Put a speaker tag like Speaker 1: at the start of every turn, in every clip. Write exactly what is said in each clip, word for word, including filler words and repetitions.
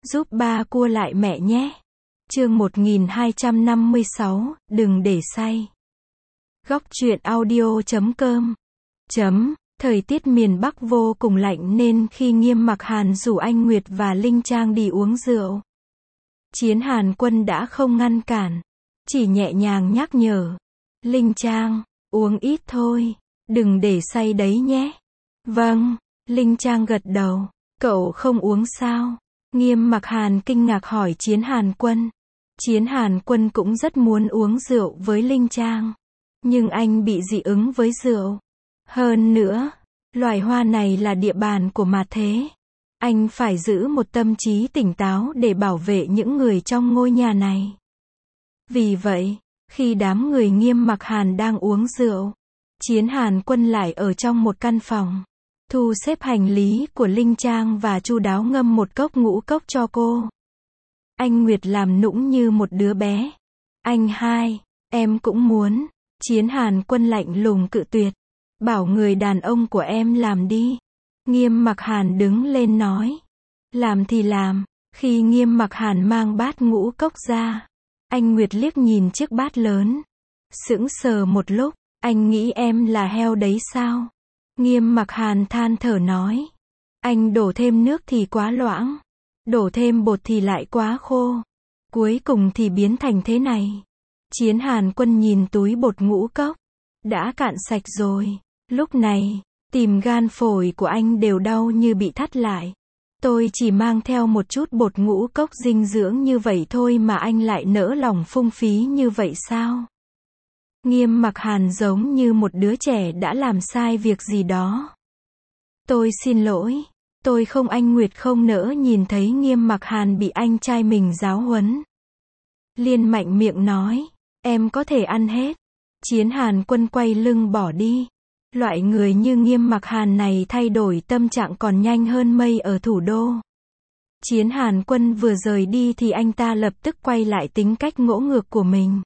Speaker 1: Giúp ba cua lại mẹ nhé. Chương một nghìn hai trăm năm mươi sáu, đừng để say. Góc truyện audio chấm com. Chấm, thời tiết miền Bắc vô cùng lạnh nên khi Nghiêm Mặc Hàn rủ anh Nguyệt và Linh Trang đi uống rượu, Chiến Hàn Quân đã không ngăn cản, chỉ nhẹ nhàng nhắc nhở. Linh Trang, uống ít thôi, đừng để say đấy nhé. Vâng, Linh Trang gật đầu. Cậu không uống sao? Nghiêm Mặc Hàn kinh ngạc hỏi Chiến Hàn Quân. Chiến Hàn Quân cũng rất muốn uống rượu với Linh Trang, nhưng anh bị dị ứng với rượu. Hơn nữa, loài hoa này là địa bàn của ma thế. Anh phải giữ một tâm trí tỉnh táo để bảo vệ những người trong ngôi nhà này. Vì vậy, khi đám người Nghiêm Mặc Hàn đang uống rượu, Chiến Hàn Quân lại ở trong một căn phòng, thu xếp hành lý của Linh Trang và chu đáo ngâm một cốc ngũ cốc cho cô. Anh Nguyệt làm nũng như một đứa bé. Anh hai, em cũng muốn. Chiến Hàn Quân lạnh lùng cự tuyệt. Bảo người đàn ông của em làm đi. Nghiêm Mặc Hàn đứng lên nói. Làm thì làm. Khi Nghiêm Mặc Hàn mang bát ngũ cốc ra, anh Nguyệt liếc nhìn chiếc bát lớn. Sững sờ một lúc, anh nghĩ em là heo đấy sao? Nghiêm Mặc Hàn than thở nói. Anh đổ thêm nước thì quá loãng, đổ thêm bột thì lại quá khô, cuối cùng thì biến thành thế này. Chiến Hàn Quân nhìn túi bột ngũ cốc, đã cạn sạch rồi. Lúc này, tim gan phổi của anh đều đau như bị thắt lại. Tôi chỉ mang theo một chút bột ngũ cốc dinh dưỡng như vậy thôi mà anh lại nỡ lòng phung phí như vậy sao? Nghiêm Mặc Hàn giống như một đứa trẻ đã làm sai việc gì đó. Tôi xin lỗi. Tôi không. Anh Nguyệt không nỡ nhìn thấy Nghiêm Mặc Hàn bị anh trai mình giáo huấn. Liên mạnh miệng nói. Em có thể ăn hết. Chiến Hàn Quân quay lưng bỏ đi. Loại người như Nghiêm Mặc Hàn này thay đổi tâm trạng còn nhanh hơn mây ở thủ đô. Chiến Hàn Quân vừa rời đi thì anh ta lập tức quay lại tính cách ngỗ ngược của mình.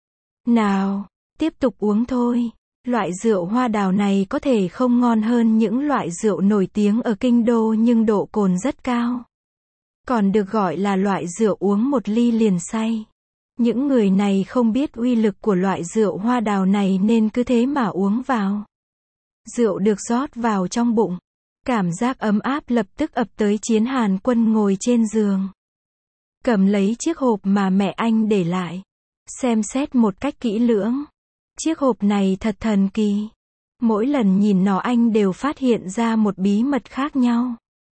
Speaker 1: Nào, tiếp tục uống thôi. Loại rượu hoa đào này có thể không ngon hơn những loại rượu nổi tiếng ở kinh đô nhưng độ cồn rất cao. Còn được gọi là loại rượu uống một ly liền say. Những người này không biết uy lực của loại rượu hoa đào này nên cứ thế mà uống vào. Rượu được rót vào trong bụng. Cảm giác ấm áp lập tức ập tới. Chiến Hàn Quân ngồi trên giường, cầm lấy chiếc hộp mà mẹ anh để lại, xem xét một cách kỹ lưỡng. Chiếc hộp này thật thần kỳ. Mỗi lần nhìn nó anh đều phát hiện ra một bí mật khác nhau.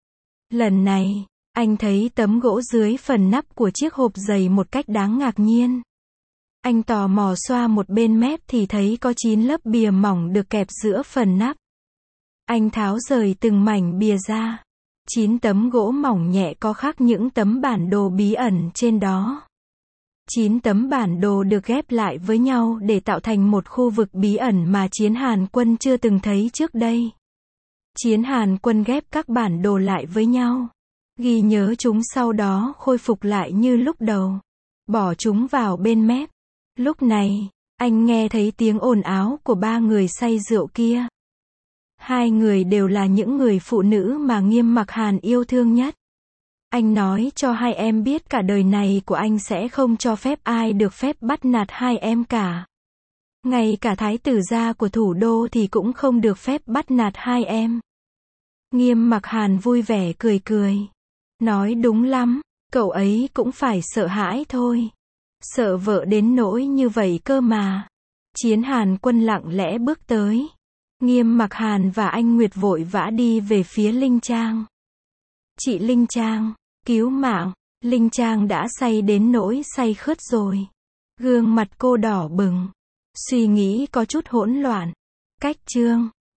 Speaker 1: Lần này, anh thấy tấm gỗ dưới phần nắp của chiếc hộp dày một cách đáng ngạc nhiên. Anh tò mò xoa một bên mép thì thấy có chín lớp bìa mỏng được kẹp giữa phần nắp. Anh tháo rời từng mảnh bìa ra. Chín tấm gỗ mỏng nhẹ có khắc những tấm bản đồ bí ẩn trên đó. Chín tấm bản đồ được ghép lại với nhau để tạo thành một khu vực bí ẩn mà Chiến Hàn Quân chưa từng thấy trước đây. Chiến Hàn Quân ghép các bản đồ lại với nhau, ghi nhớ chúng sau đó khôi phục lại như lúc đầu, bỏ chúng vào bên mép. Lúc này, anh nghe thấy tiếng ồn ào của ba người say rượu kia. Hai người đều là những người phụ nữ mà Nghiêm Mặc Hàn yêu thương nhất. Anh nói cho hai em biết cả đời này của anh sẽ không cho phép ai được phép bắt nạt hai em cả. Ngay cả thái tử gia của thủ đô thì cũng không được phép bắt nạt hai em. Nghiêm Mặc Hàn vui vẻ cười cười. Nói đúng lắm, cậu ấy cũng phải sợ hãi thôi. Sợ vợ đến nỗi như vậy cơ mà. Chiến Hàn Quân lặng lẽ bước tới. Nghiêm Mặc Hàn và anh Nguyệt vội vã đi về phía Linh Trang. Chị Linh Trang, cứu mạng. Linh Trang đã say đến nỗi say khướt rồi. Gương mặt cô đỏ bừng. Suy nghĩ có chút hỗn loạn. Cách chương